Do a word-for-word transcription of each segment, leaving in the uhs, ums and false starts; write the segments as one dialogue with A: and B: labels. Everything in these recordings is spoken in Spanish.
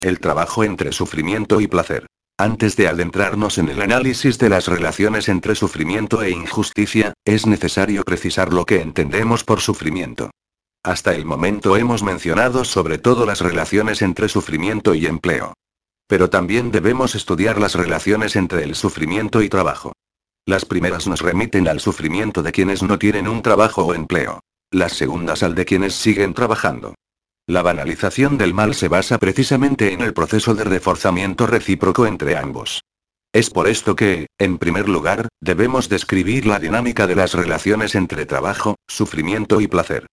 A: El trabajo entre sufrimiento y placer. Antes de adentrarnos en el análisis de las relaciones entre sufrimiento e injusticia, es necesario precisar lo que entendemos por sufrimiento. Hasta el momento hemos mencionado sobre todo las relaciones entre sufrimiento y empleo. Pero también debemos estudiar las relaciones entre el sufrimiento y trabajo. Las primeras nos remiten al sufrimiento de quienes no tienen un trabajo o empleo. Las segundas al de quienes siguen trabajando. La banalización del mal se basa precisamente en el proceso de reforzamiento recíproco entre ambos. Es por esto que, en primer lugar, debemos describir la dinámica de las relaciones entre trabajo, sufrimiento y placer.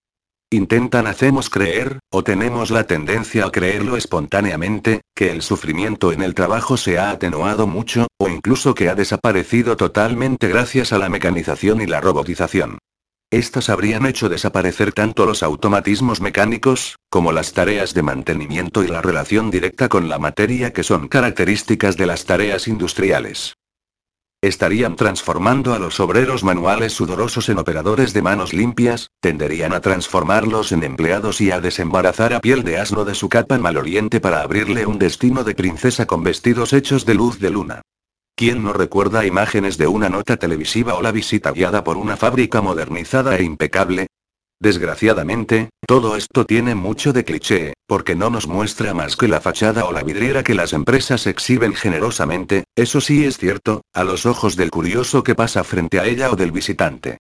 A: Intentan hacemos creer, o tenemos la tendencia a creerlo espontáneamente, que el sufrimiento en el trabajo se ha atenuado mucho, o incluso que ha desaparecido totalmente gracias a la mecanización y la robotización. Estas habrían hecho desaparecer tanto los automatismos mecánicos, como las tareas de mantenimiento y la relación directa con la materia que son características de las tareas industriales. Estarían transformando a los obreros manuales sudorosos en operadores de manos limpias, tenderían a transformarlos en empleados y a desembarazar a piel de asno de su capa maloliente para abrirle un destino de princesa con vestidos hechos de luz de luna. ¿Quién no recuerda imágenes de una nota televisiva o la visita guiada por una fábrica modernizada e impecable? Desgraciadamente, todo esto tiene mucho de cliché, porque no nos muestra más que la fachada o la vidriera que las empresas exhiben generosamente, eso sí es cierto, a los ojos del curioso que pasa frente a ella o del visitante.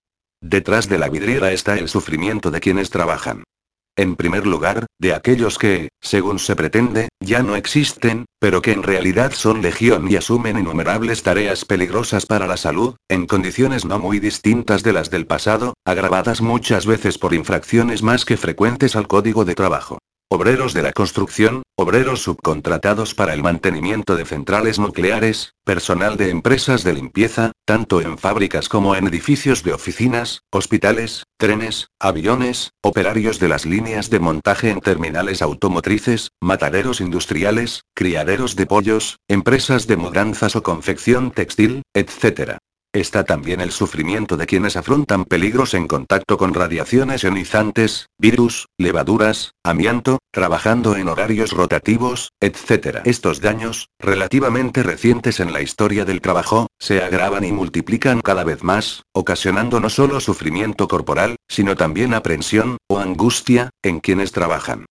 A: Detrás de la vidriera está el sufrimiento de quienes trabajan. En primer lugar, de aquellos que, según se pretende, ya no existen, pero que en realidad son legión y asumen innumerables tareas peligrosas para la salud, en condiciones no muy distintas de las del pasado, agravadas muchas veces por infracciones más que frecuentes al código de trabajo. Obreros de la construcción, obreros subcontratados para el mantenimiento de centrales nucleares, personal de empresas de limpieza, tanto en fábricas como en edificios de oficinas, hospitales, trenes, aviones, operarios de las líneas de montaje en terminales automotrices, mataderos industriales, criaderos de pollos, empresas de mudanzas o confección textil, etcétera. Está también el sufrimiento de quienes afrontan peligros en contacto con radiaciones ionizantes, virus, levaduras, amianto, trabajando en horarios rotativos, etcétera. Estos daños, relativamente recientes en la historia del trabajo, se agravan y multiplican cada vez más, ocasionando no solo sufrimiento corporal, sino también aprensión, o angustia, en quienes trabajan.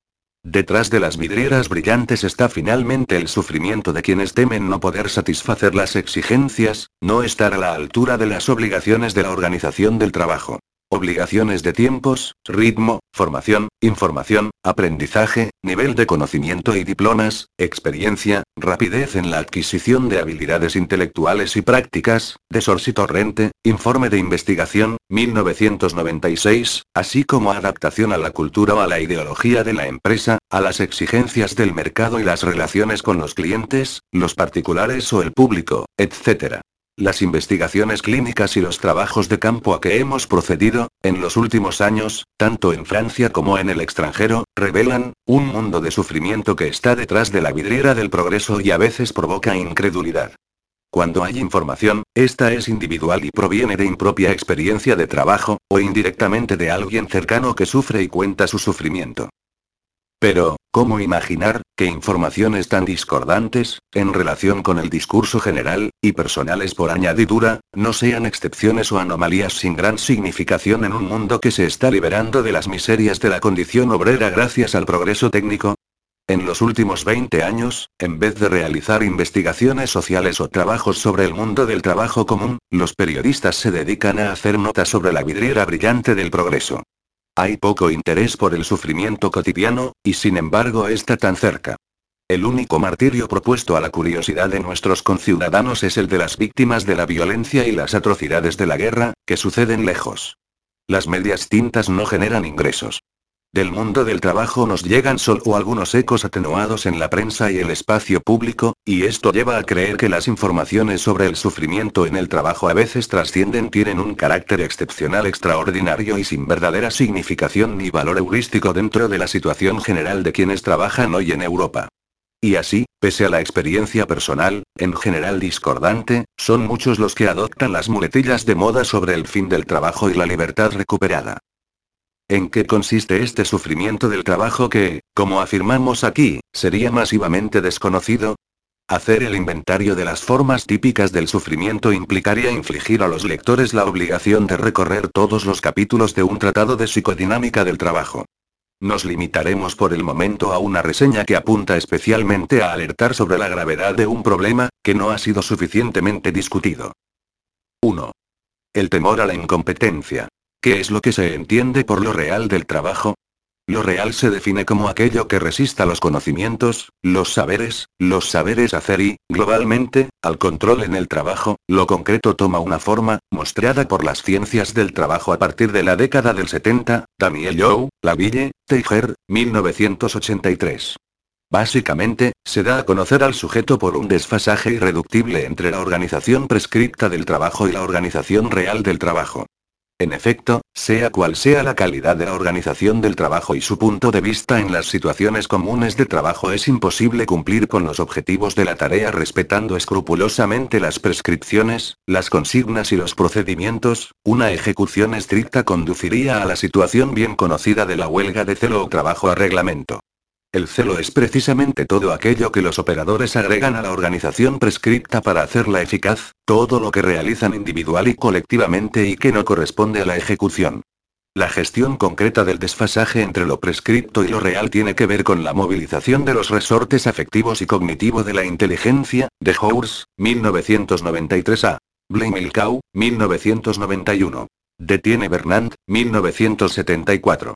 A: Detrás de las vidrieras brillantes está finalmente el sufrimiento de quienes temen no poder satisfacer las exigencias, no estar a la altura de las obligaciones de la organización del trabajo. Obligaciones de tiempos, ritmo, formación, información, aprendizaje, nivel de conocimiento y diplomas, experiencia, rapidez en la adquisición de habilidades intelectuales y prácticas, de Sorsi Torrente, informe de investigación, mil novecientos noventa y seis, así como adaptación a la cultura o a la ideología de la empresa, a las exigencias del mercado y las relaciones con los clientes, los particulares o el público, etcétera. Las investigaciones clínicas y los trabajos de campo a que hemos procedido, en los últimos años, tanto en Francia como en el extranjero, revelan un mundo de sufrimiento que está detrás de la vidriera del progreso y a veces provoca incredulidad. Cuando hay información, esta es individual y proviene de impropia experiencia de trabajo, o indirectamente de alguien cercano que sufre y cuenta su sufrimiento. Pero, ¿cómo imaginar que informaciones tan discordantes, en relación con el discurso general, y personales por añadidura, no sean excepciones o anomalías sin gran significación en un mundo que se está liberando de las miserias de la condición obrera gracias al progreso técnico? En los últimos veinte años, en vez de realizar investigaciones sociales o trabajos sobre el mundo del trabajo común, los periodistas se dedican a hacer notas sobre la vidriera brillante del progreso. Hay poco interés por el sufrimiento cotidiano, y sin embargo está tan cerca. El único martirio propuesto a la curiosidad de nuestros conciudadanos es el de las víctimas de la violencia y las atrocidades de la guerra, que suceden lejos. Las medias tintas no generan ingresos. Del mundo del trabajo nos llegan solo algunos ecos atenuados en la prensa y el espacio público, y esto lleva a creer que las informaciones sobre el sufrimiento en el trabajo a veces trascienden, tienen un carácter excepcional, extraordinario y sin verdadera significación ni valor heurístico dentro de la situación general de quienes trabajan hoy en Europa. Y así, pese a la experiencia personal, en general discordante, son muchos los que adoptan las muletillas de moda sobre el fin del trabajo y la libertad recuperada. ¿En qué consiste este sufrimiento del trabajo que, como afirmamos aquí, sería masivamente desconocido? Hacer el inventario de las formas típicas del sufrimiento implicaría infligir a los lectores la obligación de recorrer todos los capítulos de un tratado de psicodinámica del trabajo. Nos limitaremos por el momento a una reseña que apunta especialmente a alertar sobre la gravedad de un problema que no ha sido suficientemente discutido. uno. El temor a la incompetencia. ¿Qué es lo que se entiende por lo real del trabajo? Lo real se define como aquello que resista los conocimientos, los saberes, los saberes hacer y, globalmente, al control en el trabajo. Lo concreto toma una forma, mostrada por las ciencias del trabajo a partir de la década del setenta, Daniel Yeo, Laville, Teijer, mil novecientos ochenta y tres. Básicamente, se da a conocer al sujeto por un desfasaje irreductible entre la organización prescripta del trabajo y la organización real del trabajo. En efecto, sea cual sea la calidad de la organización del trabajo y su punto de vista en las situaciones comunes de trabajo, es imposible cumplir con los objetivos de la tarea respetando escrupulosamente las prescripciones, las consignas y los procedimientos. Una ejecución estricta conduciría a la situación bien conocida de la huelga de celo o trabajo a reglamento. El celo es precisamente todo aquello que los operadores agregan a la organización prescripta para hacerla eficaz, todo lo que realizan individual y colectivamente y que no corresponde a la ejecución. La gestión concreta del desfasaje entre lo prescripto y lo real tiene que ver con la movilización de los resortes afectivos y cognitivo de la inteligencia, de Howes, mil novecientos noventa y tres a. Blay-Milkau, mil novecientos noventa y uno. Detiene Bernard, mil novecientos setenta y cuatro.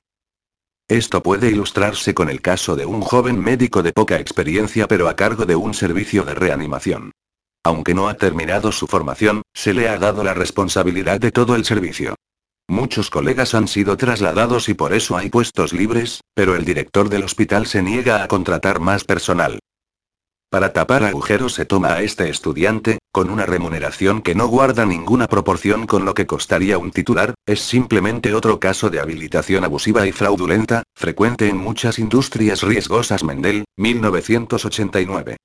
A: Esto puede ilustrarse con el caso de un joven médico de poca experiencia pero a cargo de un servicio de reanimación. Aunque no ha terminado su formación, se le ha dado la responsabilidad de todo el servicio. Muchos colegas han sido trasladados y por eso hay puestos libres, pero el director del hospital se niega a contratar más personal. Para tapar agujeros se toma a este estudiante, con una remuneración que no guarda ninguna proporción con lo que costaría un titular. Es simplemente otro caso de habilitación abusiva y fraudulenta, frecuente en muchas industrias riesgosas. Mendel, mil novecientos ochenta y nueve.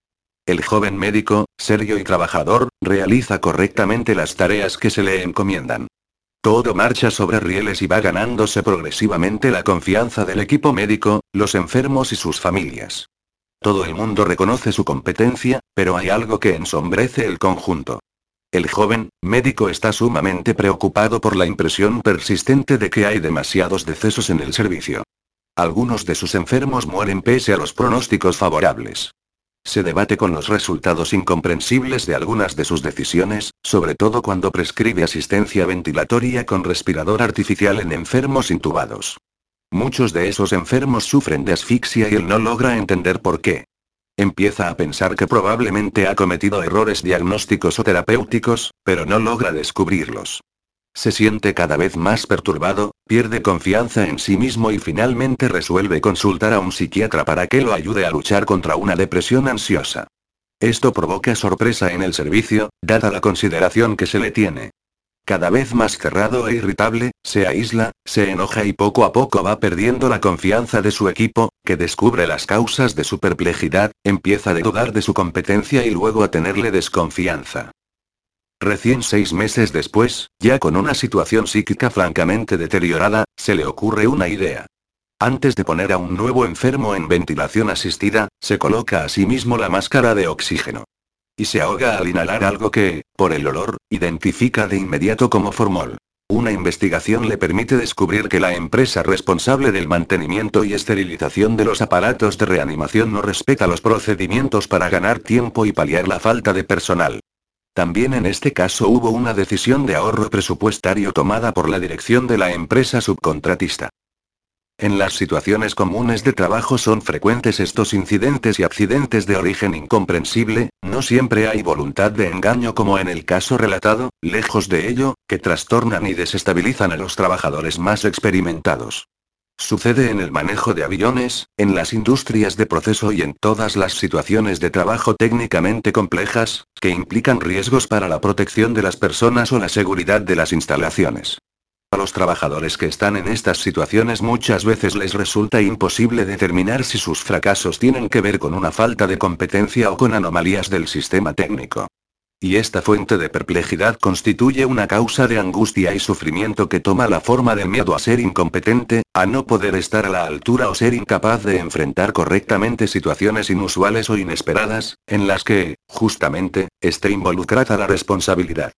A: El joven médico, serio y trabajador, realiza correctamente las tareas que se le encomiendan. Todo marcha sobre rieles y va ganándose progresivamente la confianza del equipo médico, los enfermos y sus familias. Todo el mundo reconoce su competencia, pero hay algo que ensombrece el conjunto. El joven médico está sumamente preocupado por la impresión persistente de que hay demasiados decesos en el servicio. Algunos de sus enfermos mueren pese a los pronósticos favorables. Se debate con los resultados incomprensibles de algunas de sus decisiones, sobre todo cuando prescribe asistencia ventilatoria con respirador artificial en enfermos intubados. Muchos de esos enfermos sufren de asfixia y él no logra entender por qué. Empieza a pensar que probablemente ha cometido errores diagnósticos o terapéuticos, pero no logra descubrirlos. Se siente cada vez más perturbado, pierde confianza en sí mismo y finalmente resuelve consultar a un psiquiatra para que lo ayude a luchar contra una depresión ansiosa. Esto provoca sorpresa en el servicio, dada la consideración que se le tiene. Cada vez más cerrado e irritable, se aísla, se enoja y poco a poco va perdiendo la confianza de su equipo, que descubre las causas de su perplejidad, empieza a dudar de su competencia y luego a tenerle desconfianza. Recién seis meses después, ya con una situación psíquica francamente deteriorada, se le ocurre una idea. Antes de poner a un nuevo enfermo en ventilación asistida, se coloca a sí mismo la máscara de oxígeno. Y se ahoga al inhalar algo que, por el olor, identifica de inmediato como formol. Una investigación le permite descubrir que la empresa responsable del mantenimiento y esterilización de los aparatos de reanimación no respeta los procedimientos para ganar tiempo y paliar la falta de personal. También en este caso hubo una decisión de ahorro presupuestario tomada por la dirección de la empresa subcontratista. En las situaciones comunes de trabajo son frecuentes estos incidentes y accidentes de origen incomprensible. No siempre hay voluntad de engaño como en el caso relatado, lejos de ello, que trastornan y desestabilizan a los trabajadores más experimentados. Sucede en el manejo de aviones, en las industrias de proceso y en todas las situaciones de trabajo técnicamente complejas, que implican riesgos para la protección de las personas o la seguridad de las instalaciones. A los trabajadores que están en estas situaciones muchas veces les resulta imposible determinar si sus fracasos tienen que ver con una falta de competencia o con anomalías del sistema técnico. Y esta fuente de perplejidad constituye una causa de angustia y sufrimiento que toma la forma del miedo a ser incompetente, a no poder estar a la altura o ser incapaz de enfrentar correctamente situaciones inusuales o inesperadas, en las que, justamente, esté involucrada la responsabilidad.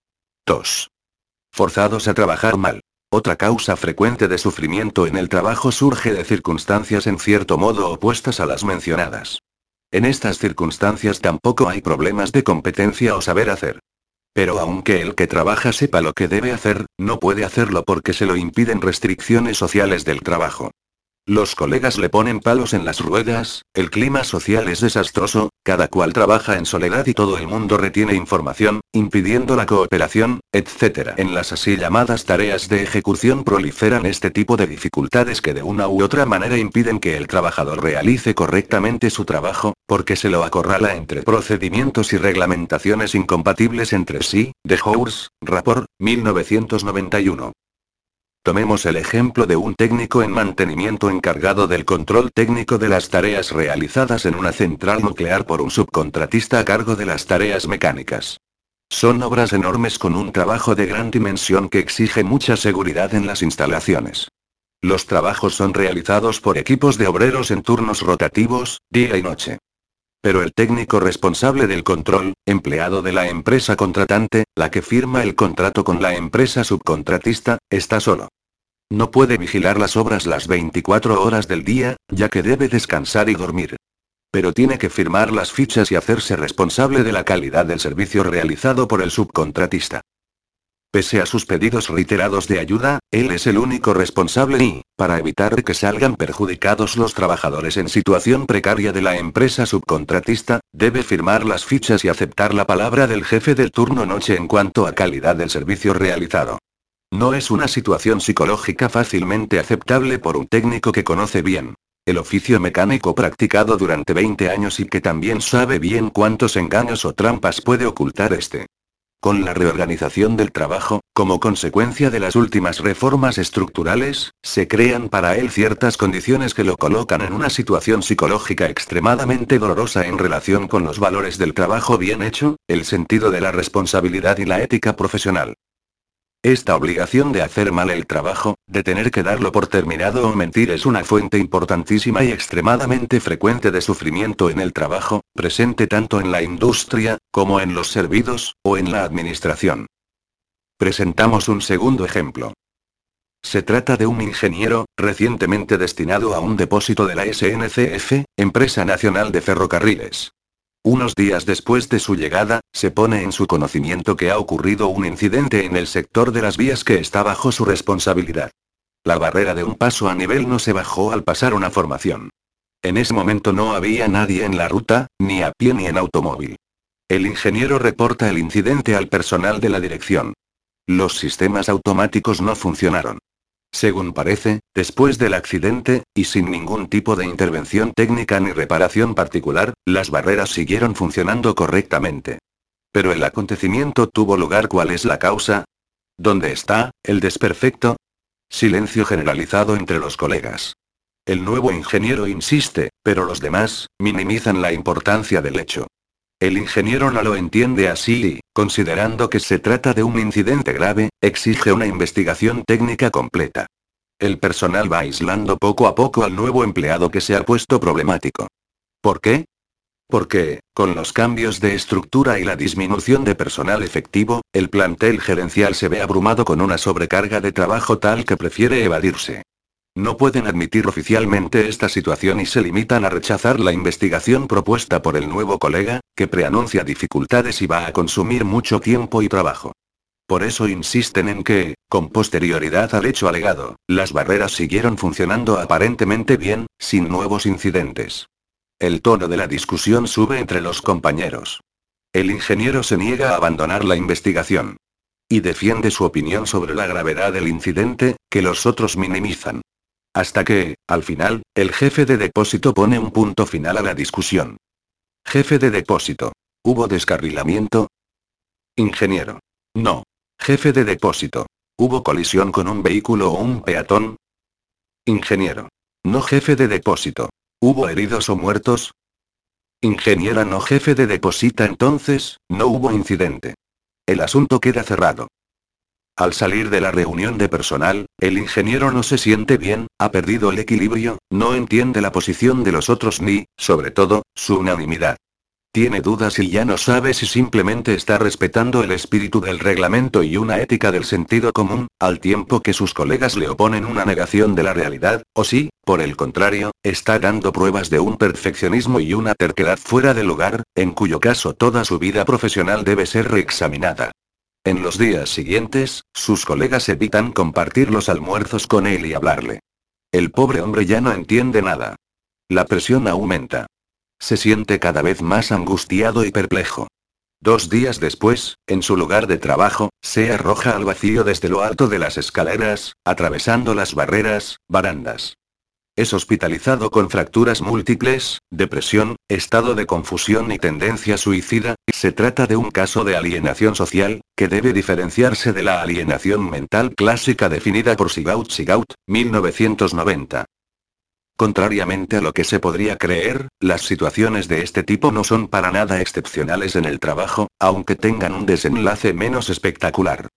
A: dos. Forzados a trabajar mal. Otra causa frecuente de sufrimiento en el trabajo surge de circunstancias en cierto modo opuestas a las mencionadas. En estas circunstancias tampoco hay problemas de competencia o saber hacer. Pero aunque el que trabaja sepa lo que debe hacer, no puede hacerlo porque se lo impiden restricciones sociales del trabajo. Los colegas le ponen palos en las ruedas, el clima social es desastroso, cada cual trabaja en soledad y todo el mundo retiene información, impidiendo la cooperación, etcétera. En las así llamadas tareas de ejecución proliferan este tipo de dificultades que de una u otra manera impiden que el trabajador realice correctamente su trabajo, porque se lo acorrala entre procedimientos y reglamentaciones incompatibles entre sí. De Hours, Rapport, mil novecientos noventa y uno. Tomemos el ejemplo de un técnico en mantenimiento encargado del control técnico de las tareas realizadas en una central nuclear por un subcontratista a cargo de las tareas mecánicas. Son obras enormes con un trabajo de gran dimensión que exige mucha seguridad en las instalaciones. Los trabajos son realizados por equipos de obreros en turnos rotativos, día y noche. Pero el técnico responsable del control, empleado de la empresa contratante, la que firma el contrato con la empresa subcontratista, está solo. No puede vigilar las obras las veinticuatro horas del día, ya que debe descansar y dormir. Pero tiene que firmar las fichas y hacerse responsable de la calidad del servicio realizado por el subcontratista. Pese a sus pedidos reiterados de ayuda, él es el único responsable y, para evitar que salgan perjudicados los trabajadores en situación precaria de la empresa subcontratista, debe firmar las fichas y aceptar la palabra del jefe del turno noche en cuanto a calidad del servicio realizado. No es una situación psicológica fácilmente aceptable por un técnico que conoce bien el oficio mecánico practicado durante veinte años y que también sabe bien cuántos engaños o trampas puede ocultar este. Con la reorganización del trabajo, como consecuencia de las últimas reformas estructurales, se crean para él ciertas condiciones que lo colocan en una situación psicológica extremadamente dolorosa en relación con los valores del trabajo bien hecho, el sentido de la responsabilidad y la ética profesional. Esta obligación de hacer mal el trabajo, de tener que darlo por terminado o mentir es una fuente importantísima y extremadamente frecuente de sufrimiento en el trabajo, presente tanto en la industria, como en los servicios, o en la administración. Presentamos un segundo ejemplo. Se trata de un ingeniero, recientemente destinado a un depósito de la S N C F, Empresa Nacional de Ferrocarriles. Unos días después de su llegada, se pone en su conocimiento que ha ocurrido un incidente en el sector de las vías que está bajo su responsabilidad. La barrera de un paso a nivel no se bajó al pasar una formación. En ese momento no había nadie en la ruta, ni a pie ni en automóvil. El ingeniero reporta el incidente al personal de la dirección. Los sistemas automáticos no funcionaron. Según parece, después del accidente, y sin ningún tipo de intervención técnica ni reparación particular, las barreras siguieron funcionando correctamente. Pero el acontecimiento tuvo lugar. ¿Cuál es la causa? ¿Dónde está el desperfecto? Silencio generalizado entre los colegas. El nuevo ingeniero insiste, pero los demás minimizan la importancia del hecho. El ingeniero no lo entiende así y, considerando que se trata de un incidente grave, exige una investigación técnica completa. El personal va aislando poco a poco al nuevo empleado que se ha puesto problemático. ¿Por qué? Porque, con los cambios de estructura y la disminución de personal efectivo, el plantel gerencial se ve abrumado con una sobrecarga de trabajo tal que prefiere evadirse. No pueden admitir oficialmente esta situación y se limitan a rechazar la investigación propuesta por el nuevo colega, que preanuncia dificultades y va a consumir mucho tiempo y trabajo. Por eso insisten en que, con posterioridad al hecho alegado, las barreras siguieron funcionando aparentemente bien, sin nuevos incidentes. El tono de la discusión sube entre los compañeros. El ingeniero se niega a abandonar la investigación. Y defiende su opinión sobre la gravedad del incidente, que los otros minimizan. Hasta que, al final, el jefe de depósito pone un punto final a la discusión. Jefe de depósito. ¿Hubo descarrilamiento? Ingeniero. No. Jefe de depósito. ¿Hubo colisión con un vehículo o un peatón? Ingeniero. No. Jefe de depósito. ¿Hubo heridos o muertos? Ingeniera no jefe de Deposita. Entonces, no hubo incidente. El asunto queda cerrado. Al salir de la reunión de personal, el ingeniero no se siente bien, ha perdido el equilibrio, no entiende la posición de los otros ni, sobre todo, su unanimidad. Tiene dudas y ya no sabe si simplemente está respetando el espíritu del reglamento y una ética del sentido común, al tiempo que sus colegas le oponen una negación de la realidad, o si, por el contrario, está dando pruebas de un perfeccionismo y una terquedad fuera de lugar, en cuyo caso toda su vida profesional debe ser reexaminada. En los días siguientes, sus colegas evitan compartir los almuerzos con él y hablarle. El pobre hombre ya no entiende nada. La presión aumenta. Se siente cada vez más angustiado y perplejo. Dos días después, en su lugar de trabajo, se arroja al vacío desde lo alto de las escaleras, atravesando las barreras, barandas. Es hospitalizado con fracturas múltiples, depresión, estado de confusión y tendencia suicida. Se trata de un caso de alienación social, que debe diferenciarse de la alienación mental clásica definida por Sigaud Sigaud, mil novecientos noventa. Contrariamente a lo que se podría creer, las situaciones de este tipo no son para nada excepcionales en el trabajo, aunque tengan un desenlace menos espectacular.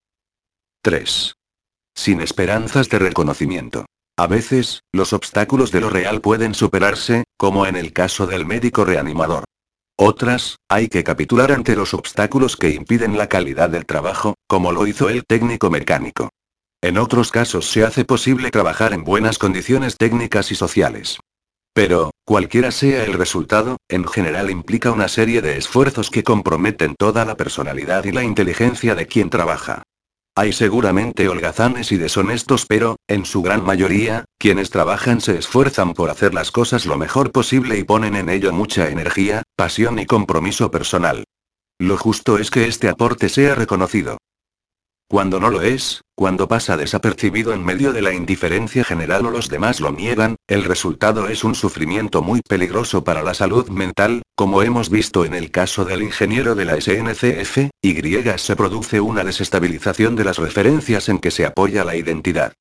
A: tres. Sin esperanzas de reconocimiento. A veces, los obstáculos de lo real pueden superarse, como en el caso del médico reanimador. Otras, hay que capitular ante los obstáculos que impiden la calidad del trabajo, como lo hizo el técnico mecánico. En otros casos se hace posible trabajar en buenas condiciones técnicas y sociales. Pero, cualquiera sea el resultado, en general implica una serie de esfuerzos que comprometen toda la personalidad y la inteligencia de quien trabaja. Hay seguramente holgazanes y deshonestos, pero, en su gran mayoría, quienes trabajan se esfuerzan por hacer las cosas lo mejor posible y ponen en ello mucha energía, pasión y compromiso personal. Lo justo es que este aporte sea reconocido. Cuando no lo es, cuando pasa desapercibido en medio de la indiferencia general o los demás lo niegan, el resultado es un sufrimiento muy peligroso para la salud mental, como hemos visto en el caso del ingeniero de la S N C F, y se produce una desestabilización de las referencias en que se apoya la identidad.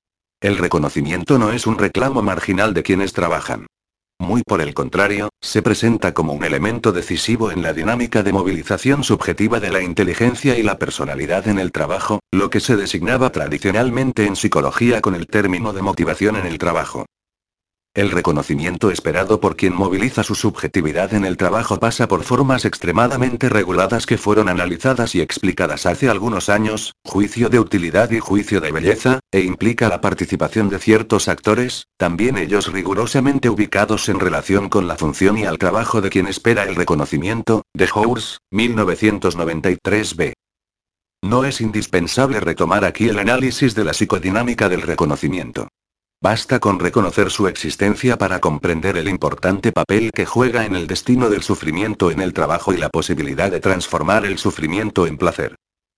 A: El reconocimiento no es un reclamo marginal de quienes trabajan. Muy por el contrario, se presenta como un elemento decisivo en la dinámica de movilización subjetiva de la inteligencia y la personalidad en el trabajo, lo que se designaba tradicionalmente en psicología con el término de motivación en el trabajo. El reconocimiento esperado por quien moviliza su subjetividad en el trabajo pasa por formas extremadamente reguladas que fueron analizadas y explicadas hace algunos años, juicio de utilidad y juicio de belleza, e implica la participación de ciertos actores, también ellos rigurosamente ubicados en relación con la función y al trabajo de quien espera el reconocimiento, de Howes, mil novecientos noventa y tres b. No es indispensable retomar aquí el análisis de la psicodinámica del reconocimiento. Basta con reconocer su existencia para comprender el importante papel que juega en el destino del sufrimiento en el trabajo y la posibilidad de transformar el sufrimiento en placer.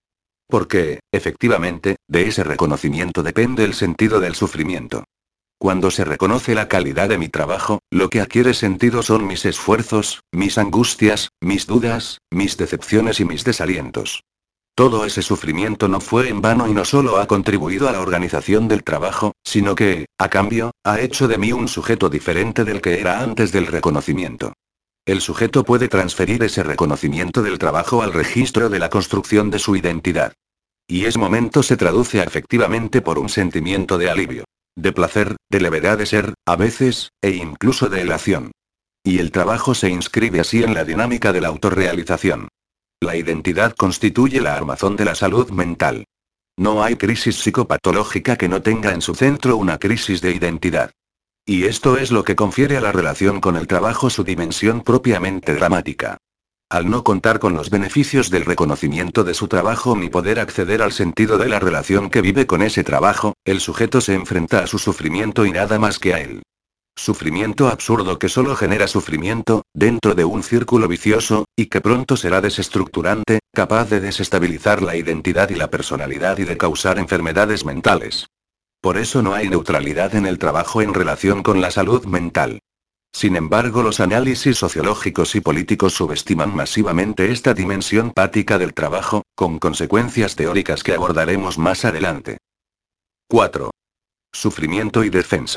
A: Porque, efectivamente, de ese reconocimiento depende el sentido del sufrimiento. Cuando se reconoce la calidad de mi trabajo, lo que adquiere sentido son mis esfuerzos, mis angustias, mis dudas, mis decepciones y mis desalientos. Todo ese sufrimiento no fue en vano y no solo ha contribuido a la organización del trabajo, sino que, a cambio, ha hecho de mí un sujeto diferente del que era antes del reconocimiento. El sujeto puede transferir ese reconocimiento del trabajo al registro de la construcción de su identidad. Y ese momento se traduce efectivamente por un sentimiento de alivio, de placer, de levedad de ser, a veces, e incluso de elación. Y el trabajo se inscribe así en la dinámica de la autorrealización. La identidad constituye la armazón de la salud mental. No hay crisis psicopatológica que no tenga en su centro una crisis de identidad. Y esto es lo que confiere a la relación con el trabajo su dimensión propiamente dramática. Al no contar con los beneficios del reconocimiento de su trabajo ni poder acceder al sentido de la relación que vive con ese trabajo, el sujeto se enfrenta a su sufrimiento y nada más que a él. Sufrimiento absurdo que solo genera sufrimiento, dentro de un círculo vicioso, y que pronto será desestructurante, capaz de desestabilizar la identidad y la personalidad y de causar enfermedades mentales. Por eso no hay neutralidad en el trabajo en relación con la salud mental. Sin embargo, los análisis sociológicos y políticos subestiman masivamente esta dimensión pática del trabajo, con consecuencias teóricas que abordaremos más adelante. cuatro. Sufrimiento y defensa.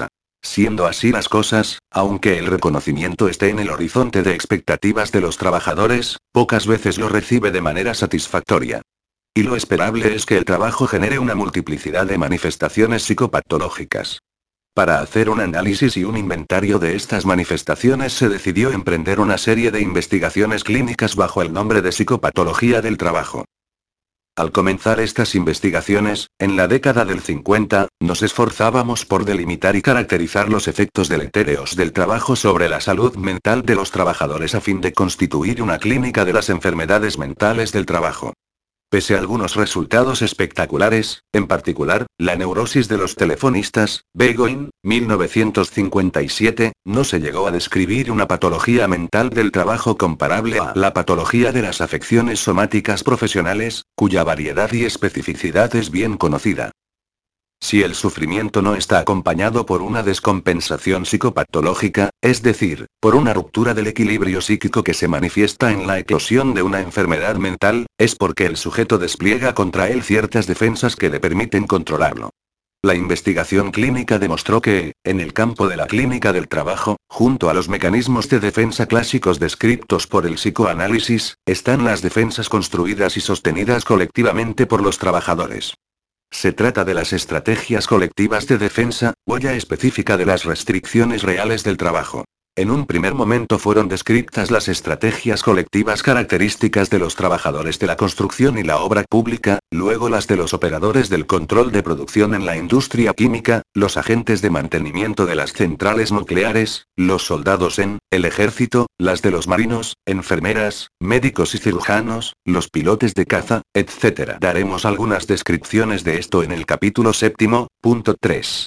A: Siendo así las cosas, aunque el reconocimiento esté en el horizonte de expectativas de los trabajadores, pocas veces lo recibe de manera satisfactoria. Y lo esperable es que el trabajo genere una multiplicidad de manifestaciones psicopatológicas. Para hacer un análisis y un inventario de estas manifestaciones se decidió emprender una serie de investigaciones clínicas bajo el nombre de psicopatología del trabajo. Al comenzar estas investigaciones, en la década del cincuenta, nos esforzábamos por delimitar y caracterizar los efectos deletéreos del trabajo sobre la salud mental de los trabajadores a fin de constituir una clínica de las enfermedades mentales del trabajo. Pese a algunos resultados espectaculares, en particular, la neurosis de los telefonistas, Begoin, mil novecientos cincuenta y siete, no se llegó a describir una patología mental del trabajo comparable a la patología de las afecciones somáticas profesionales, cuya variedad y especificidad es bien conocida. Si el sufrimiento no está acompañado por una descompensación psicopatológica, es decir, por una ruptura del equilibrio psíquico que se manifiesta en la eclosión de una enfermedad mental, es porque el sujeto despliega contra él ciertas defensas que le permiten controlarlo. La investigación clínica demostró que, en el campo de la clínica del trabajo, junto a los mecanismos de defensa clásicos descritos por el psicoanálisis, están las defensas construidas y sostenidas colectivamente por los trabajadores. Se trata de las estrategias colectivas de defensa, huella específica de las restricciones reales del trabajo. En un primer momento fueron descritas las estrategias colectivas características de los trabajadores de la construcción y la obra pública, luego las de los operadores del control de producción en la industria química, los agentes de mantenimiento de las centrales nucleares, los soldados en el ejército, las de los marinos, enfermeras, médicos y cirujanos, los pilotos de caza, etcétera. Daremos algunas descripciones de esto en el capítulo séptimo, punto tres.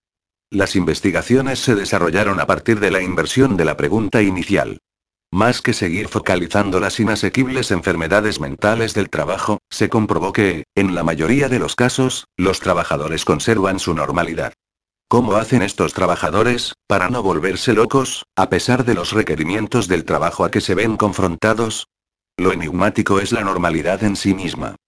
A: Las investigaciones se desarrollaron a partir de la inversión de la pregunta inicial. Más que seguir focalizando las inasequibles enfermedades mentales del trabajo, se comprobó que, en la mayoría de los casos, los trabajadores conservan su normalidad. ¿Cómo hacen estos trabajadores, para no volverse locos, a pesar de los requerimientos del trabajo a que se ven confrontados? Lo enigmático es la normalidad en sí misma.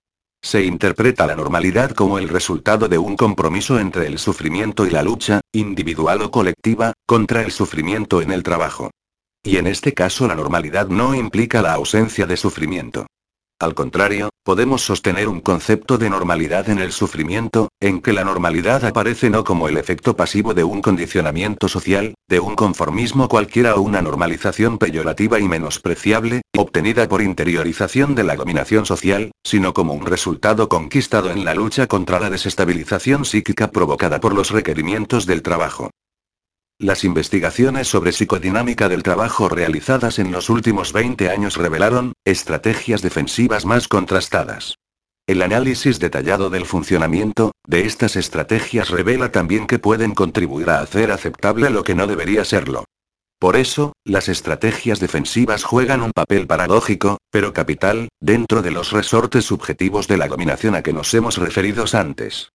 A: Se interpreta la normalidad como el resultado de un compromiso entre el sufrimiento y la lucha, individual o colectiva, contra el sufrimiento en el trabajo. Y en este caso la normalidad no implica la ausencia de sufrimiento. Al contrario, podemos sostener un concepto de normalidad en el sufrimiento, en que la normalidad aparece no como el efecto pasivo de un condicionamiento social, de un conformismo cualquiera o una normalización peyorativa y menospreciable, obtenida por interiorización de la dominación social, sino como un resultado conquistado en la lucha contra la desestabilización psíquica provocada por los requerimientos del trabajo. Las investigaciones sobre psicodinámica del trabajo realizadas en los últimos veinte años revelaron estrategias defensivas más contrastadas. El análisis detallado del funcionamiento de estas estrategias revela también que pueden contribuir a hacer aceptable lo que no debería serlo. Por eso, las estrategias defensivas juegan un papel paradójico, pero capital, dentro de los resortes subjetivos de la dominación a que nos hemos referido antes.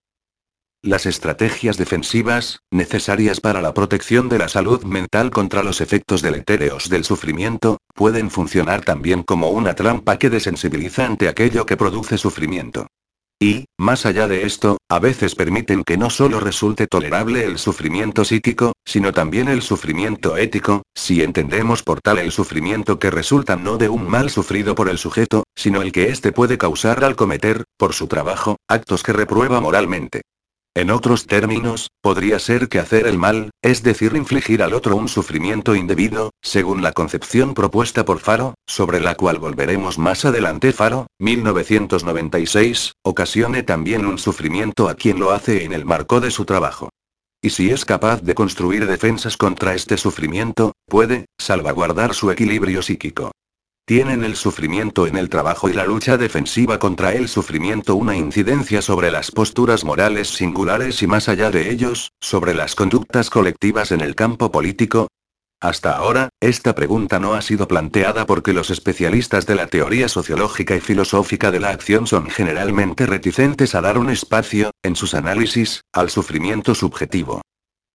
A: Las estrategias defensivas, necesarias para la protección de la salud mental contra los efectos deletéreos del sufrimiento, pueden funcionar también como una trampa que desensibiliza ante aquello que produce sufrimiento. Y, más allá de esto, a veces permiten que no solo resulte tolerable el sufrimiento psíquico, sino también el sufrimiento ético, si entendemos por tal el sufrimiento que resulta no de un mal sufrido por el sujeto, sino el que éste puede causar al cometer, por su trabajo, actos que reprueba moralmente. En otros términos, podría ser que hacer el mal, es decir, infligir al otro un sufrimiento indebido, según la concepción propuesta por Faro, sobre la cual volveremos más adelante. Faro, mil novecientos noventa y seis, ocasione también un sufrimiento a quien lo hace en el marco de su trabajo. Y si es capaz de construir defensas contra este sufrimiento, puede salvaguardar su equilibrio psíquico. Tienen el sufrimiento en el trabajo y la lucha defensiva contra el sufrimiento una incidencia sobre las posturas morales singulares y más allá de ellos, sobre las conductas colectivas en el campo político? Hasta ahora, esta pregunta no ha sido planteada porque los especialistas de la teoría sociológica y filosófica de la acción son generalmente reticentes a dar un espacio, en sus análisis, al sufrimiento subjetivo.